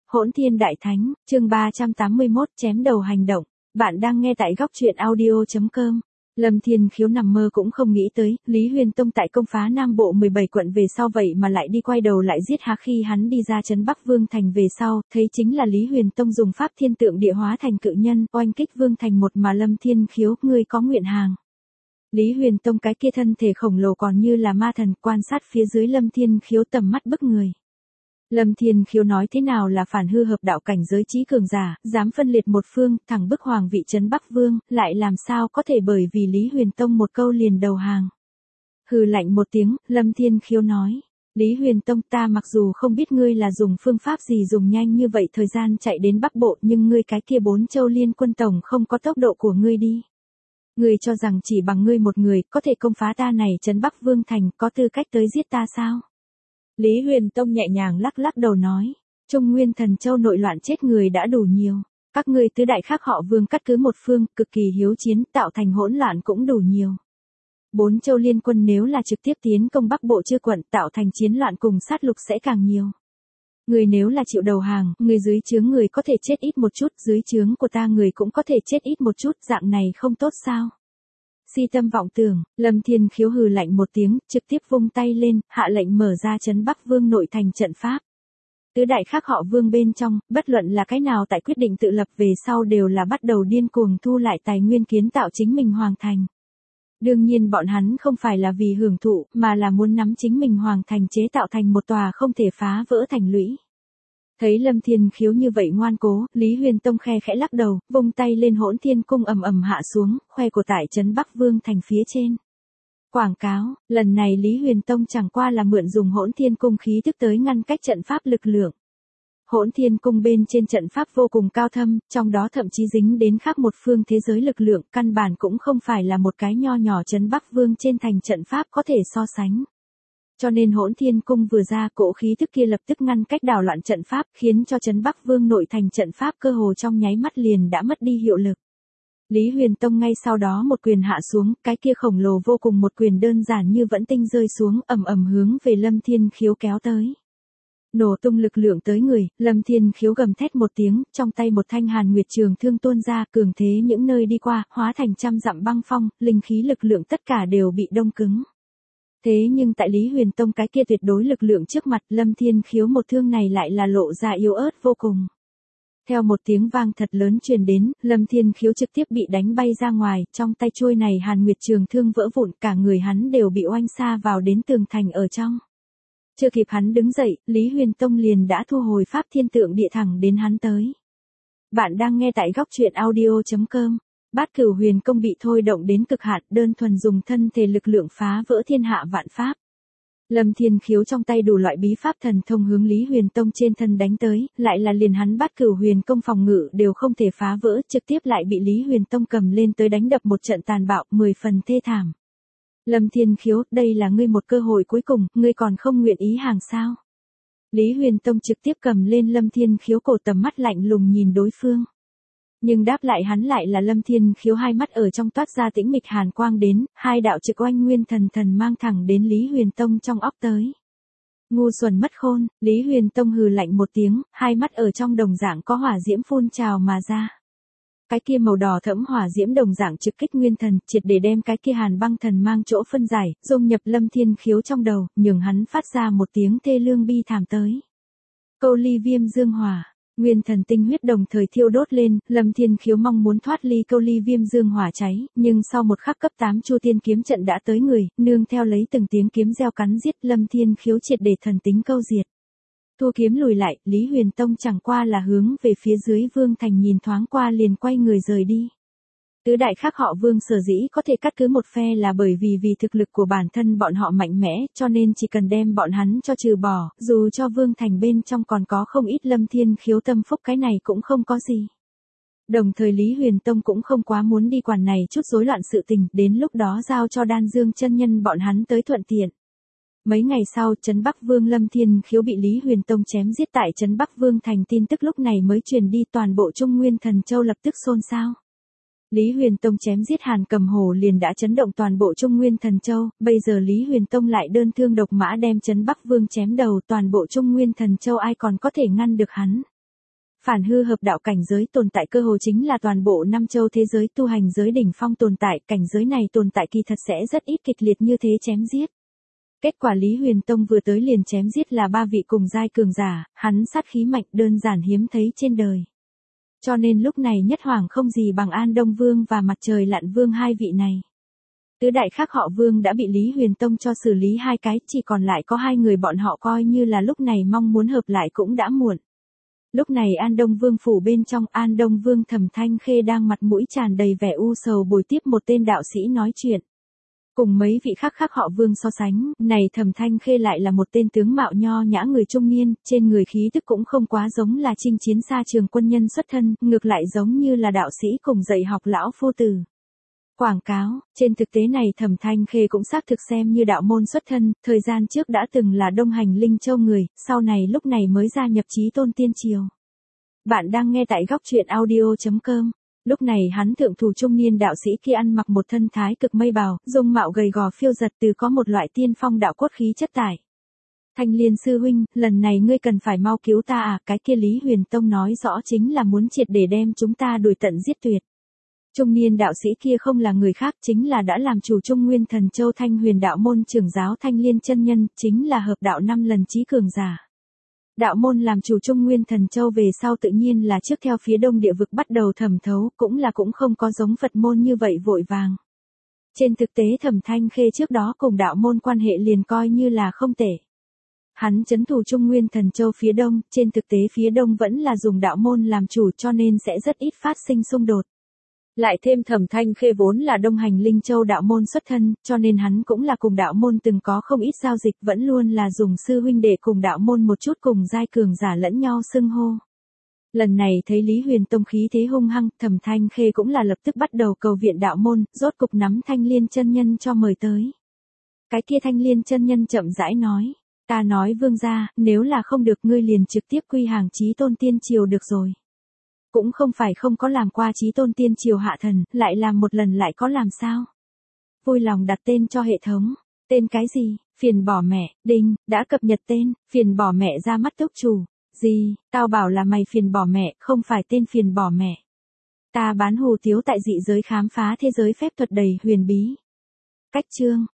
Hỗn Thiên Đại Thánh, chương 381, chém đầu hành động. Bạn đang nghe tại góc truyện audio.com. Lâm Thiên Khiếu nằm mơ cũng không nghĩ tới, Lý Huyền Tông tại công phá Nam Bộ 17 quận về sau vậy mà lại đi quay đầu lại giết hắn. Khi hắn đi ra trấn Bắc Vương Thành về sau, thấy chính là Lý Huyền Tông dùng pháp thiên tượng địa hóa thành cự nhân, oanh kích Vương Thành một mà Lâm Thiên Khiếu, ngươi có nguyện hàng. Lý Huyền Tông cái kia thân thể khổng lồ còn như là ma thần, quan sát phía dưới Lâm Thiên Khiếu tầm mắt bức người. Lâm Thiên Khiếu nói thế nào là phản hư hợp đạo cảnh giới trí cường giả, dám phân liệt một phương, thẳng bức hoàng vị trấn Bắc Vương, lại làm sao có thể bởi vì Lý Huyền Tông một câu liền đầu hàng. Hừ lạnh một tiếng, Lâm Thiên Khiếu nói, Lý Huyền Tông, ta mặc dù không biết ngươi là dùng phương pháp gì dùng nhanh như vậy thời gian chạy đến Bắc Bộ, nhưng ngươi cái kia 4 châu liên quân tổng không có tốc độ của ngươi đi. Ngươi cho rằng chỉ bằng ngươi một người có thể công phá ta này trấn Bắc Vương Thành, có tư cách tới giết ta sao? Lý Huyền Tông nhẹ nhàng lắc lắc đầu nói, Trung Nguyên Thần Châu nội loạn chết người đã đủ nhiều, các ngươi tứ đại khác họ Vương cắt cứ một phương, cực kỳ hiếu chiến, tạo thành hỗn loạn cũng đủ nhiều. 4 châu liên quân nếu là trực tiếp tiến công Bắc Bộ chư quận, tạo thành chiến loạn cùng sát lục sẽ càng nhiều. Người nếu là chịu đầu hàng, người dưới trướng người có thể chết ít một chút, dưới trướng của ta người cũng có thể chết ít một chút, dạng này không tốt sao? Si tâm vọng tưởng, Lâm Thiên Khiếu hừ lạnh một tiếng, trực tiếp vung tay lên, hạ lệnh mở ra trấn Bắc Vương nội thành trận pháp. Tứ đại khác họ Vương bên trong, bất luận là cái nào tại quyết định tự lập về sau đều là bắt đầu điên cuồng thu lại tài nguyên kiến tạo chính mình hoàng thành. Đương nhiên bọn hắn không phải là vì hưởng thụ, mà là muốn nắm chính mình hoàng thành chế tạo thành một tòa không thể phá vỡ thành lũy. Thấy Lâm Thiên Khiếu như vậy ngoan cố, Lý Huyền Tông khe khẽ lắc đầu, vung tay lên Hỗn Thiên Cung ầm ầm hạ xuống, khoe của tại trấn Bắc Vương Thành phía trên. Quảng cáo, lần này Lý Huyền Tông chẳng qua là mượn dùng Hỗn Thiên Cung khí tức tới ngăn cách trận pháp lực lượng. Hỗn Thiên Cung bên trên trận pháp vô cùng cao thâm, trong đó thậm chí dính đến khác một phương thế giới lực lượng, căn bản cũng không phải là một cái nho nhỏ trấn Bắc Vương trên thành trận pháp có thể so sánh. Cho nên Hỗn Thiên Cung vừa ra, cỗ khí tức kia lập tức ngăn cách đảo loạn trận pháp, khiến cho trấn Bắc Vương nội thành trận pháp cơ hồ trong nháy mắt liền đã mất đi hiệu lực. Lý Huyền Tông ngay sau đó một quyền hạ xuống, cái kia khổng lồ vô cùng một quyền đơn giản như vẫn tinh rơi xuống, ầm ầm hướng về Lâm Thiên Khiếu kéo tới. Nổ tung lực lượng tới người, Lâm Thiên Khiếu gầm thét một tiếng, trong tay một thanh Hàn Nguyệt Trường Thương tuôn ra, cường thế những nơi đi qua, hóa thành trăm dặm băng phong, linh khí lực lượng tất cả đều bị đông cứng. Thế nhưng tại Lý Huyền Tông cái kia tuyệt đối lực lượng trước mặt, Lâm Thiên Khiếu một thương này lại là lộ ra yếu ớt vô cùng. Theo một tiếng vang thật lớn truyền đến, Lâm Thiên Khiếu trực tiếp bị đánh bay ra ngoài, trong tay chuôi này Hàn Nguyệt Trường Thương vỡ vụn, cả người hắn đều bị oanh xa vào đến tường thành ở trong. Chưa kịp hắn đứng dậy, Lý Huyền Tông liền đã thu hồi pháp thiên tượng địa thẳng đến hắn tới. Bạn đang nghe tại góc truyện audio.com. Bát Cửu Huyền Công bị thôi động đến cực hạn, đơn thuần dùng thân thể lực lượng phá vỡ thiên hạ vạn pháp. Lâm Thiên Khiếu trong tay đủ loại bí pháp thần thông hướng Lý Huyền Tông trên thân đánh tới, lại là liền hắn Bát Cửu Huyền Công phòng ngự đều không thể phá vỡ, trực tiếp lại bị Lý Huyền Tông cầm lên tới đánh đập một trận tàn bạo, 10 phần thê thảm. Lâm Thiên Khiếu, đây là ngươi một cơ hội cuối cùng, ngươi còn không nguyện ý hàng sao? Lý Huyền Tông trực tiếp cầm lên Lâm Thiên Khiếu, cổ tầm mắt lạnh lùng nhìn đối phương. Nhưng đáp lại hắn lại là Lâm Thiên Khiếu, hai mắt ở trong toát ra tĩnh mịch hàn quang đến, hai đạo trực oanh nguyên thần thần mang thẳng đến Lý Huyền Tông trong óc tới. Ngu xuẩn mất khôn, Lý Huyền Tông hừ lạnh một tiếng, hai mắt ở trong đồng dạng có hỏa diễm phun trào mà ra. Cái kia màu đỏ thẫm hỏa diễm đồng dạng trực kích nguyên thần, triệt để đem cái kia hàn băng thần mang chỗ phân giải, dung nhập Lâm Thiên Khiếu trong đầu, nhường hắn phát ra một tiếng thê lương bi thảm tới. Câu ly viêm dương hỏa. Nguyên thần tinh huyết đồng thời thiêu đốt lên, Lâm Thiên Khiếu mong muốn thoát ly câu ly viêm dương hỏa cháy, nhưng sau một khắc cấp 8 Chu Tiên kiếm trận đã tới người, nương theo lấy từng tiếng kiếm reo cắn giết, Lâm Thiên Khiếu triệt để thần tính câu diệt. Thu kiếm lùi lại, Lý Huyền Tông chẳng qua là hướng về phía dưới Vương Thành nhìn thoáng qua liền quay người rời đi. Tứ đại khác họ Vương sở dĩ có thể cắt cứ một phe là bởi vì thực lực của bản thân bọn họ mạnh mẽ, cho nên chỉ cần đem bọn hắn cho trừ bỏ, dù cho Vương Thành bên trong còn có không ít Lâm Thiên Khiếu tâm phúc, cái này cũng không có gì. Đồng thời Lý Huyền Tông cũng không quá muốn đi quản này chút rối loạn sự tình, đến lúc đó giao cho Đan Dương chân nhân bọn hắn tới thuận tiện. Mấy ngày sau, trấn Bắc Vương Lâm Thiên Khiếu bị Lý Huyền Tông chém giết tại trấn Bắc Vương Thành, tin tức lúc này mới truyền đi, toàn bộ Trung Nguyên Thần Châu lập tức xôn xao. Lý Huyền Tông chém giết Hàn Cầm Hổ liền đã chấn động toàn bộ Trung Nguyên Thần Châu, bây giờ Lý Huyền Tông lại đơn thương độc mã đem trấn Bắc Vương chém đầu, toàn bộ Trung Nguyên Thần Châu ai còn có thể ngăn được hắn. Phản hư hợp đạo cảnh giới tồn tại cơ hồ chính là toàn bộ năm châu thế giới tu hành giới đỉnh phong tồn tại, cảnh giới này tồn tại kỳ thật sẽ rất ít kịch liệt như thế chém giết. Kết quả Lý Huyền Tông vừa tới liền chém giết là 3 vị cùng giai cường giả, hắn sát khí mạnh đơn giản hiếm thấy trên đời. Cho nên lúc này nhất hoàng không gì bằng An Đông Vương và Mặt Trời Lặn Vương hai vị này. Tứ đại khác họ Vương đã bị Lý Huyền Tông cho xử lý 2 cái, chỉ còn lại có 2 người bọn họ coi như là lúc này mong muốn hợp lại cũng đã muộn. Lúc này An Đông Vương phủ bên trong, An Đông Vương Thẩm Thanh Khê đang mặt mũi tràn đầy vẻ u sầu bồi tiếp một tên đạo sĩ nói chuyện. Cùng mấy vị khác họ Vương so sánh, này Thẩm Thanh Khê lại là một tên tướng mạo nho nhã người trung niên, trên người khí tức cũng không quá giống là chinh chiến xa trường quân nhân xuất thân, ngược lại giống như là đạo sĩ cùng dạy học lão phu tử. Quảng cáo, trên thực tế này Thẩm Thanh Khê cũng xác thực xem như đạo môn xuất thân, thời gian trước đã từng là Đông Hành Linh Châu người, sau này lúc này mới gia nhập Chí Tôn Tiên Triều. Bạn đang nghe tại góc truyện audio.com. Lúc này hắn thượng thủ trung niên đạo sĩ kia ăn mặc một thân thái cực mây bào, dung mạo gầy gò phiêu giật từ có một loại tiên phong đạo cốt khí chất tải. Thanh Liên sư huynh, lần này ngươi cần phải mau cứu ta à, cái kia Lý Huyền Tông nói rõ chính là muốn triệt để đem chúng ta đuổi tận giết tuyệt. Trung niên đạo sĩ kia không là người khác, chính là đã làm chủ Trung Nguyên Thần Châu Thanh Huyền đạo môn trưởng giáo Thanh Liên chân nhân, chính là hợp đạo 5 lần chí cường giả. Đạo môn làm chủ Trung Nguyên Thần Châu về sau tự nhiên là trước theo phía đông địa vực bắt đầu thẩm thấu, cũng không có giống Phật môn như vậy vội vàng. Trên thực tế Thẩm Thanh Khê trước đó cùng đạo môn quan hệ liền coi như là không tệ. Hắn trấn thủ Trung Nguyên Thần Châu phía đông, trên thực tế phía đông vẫn là dùng đạo môn làm chủ cho nên sẽ rất ít phát sinh xung đột. Lại thêm Thẩm Thanh Khê vốn là Đông Hành Linh Châu đạo môn xuất thân, cho nên hắn cũng là cùng đạo môn từng có không ít giao dịch, vẫn luôn là dùng sư huynh đệ cùng đạo môn một chút cùng giai cường giả lẫn nhau xưng hô. Lần này thấy Lý Huyền Tông khí thế hung hăng, Thẩm Thanh Khê cũng là lập tức bắt đầu cầu viện đạo môn, rốt cục nắm Thanh Liên chân nhân cho mời tới. Cái kia Thanh Liên chân nhân chậm rãi nói, ta nói vương gia, nếu là không được ngươi liền trực tiếp quy hàng Chí Tôn Tiên Triều được rồi. Cũng không phải không có làm qua Chí Tôn Tiên Triều hạ thần, lại làm một lần lại có làm sao. Vui lòng đặt tên cho hệ thống. Tên cái gì? Phiền bỏ mẹ, đinh, đã cập nhật tên, phiền bỏ mẹ ra mắt túc chủ. Gì, tao bảo là mày phiền bỏ mẹ, không phải tên phiền bỏ mẹ. Ta bán hủ tiếu tại dị giới khám phá thế giới phép thuật đầy huyền bí. Cách chương,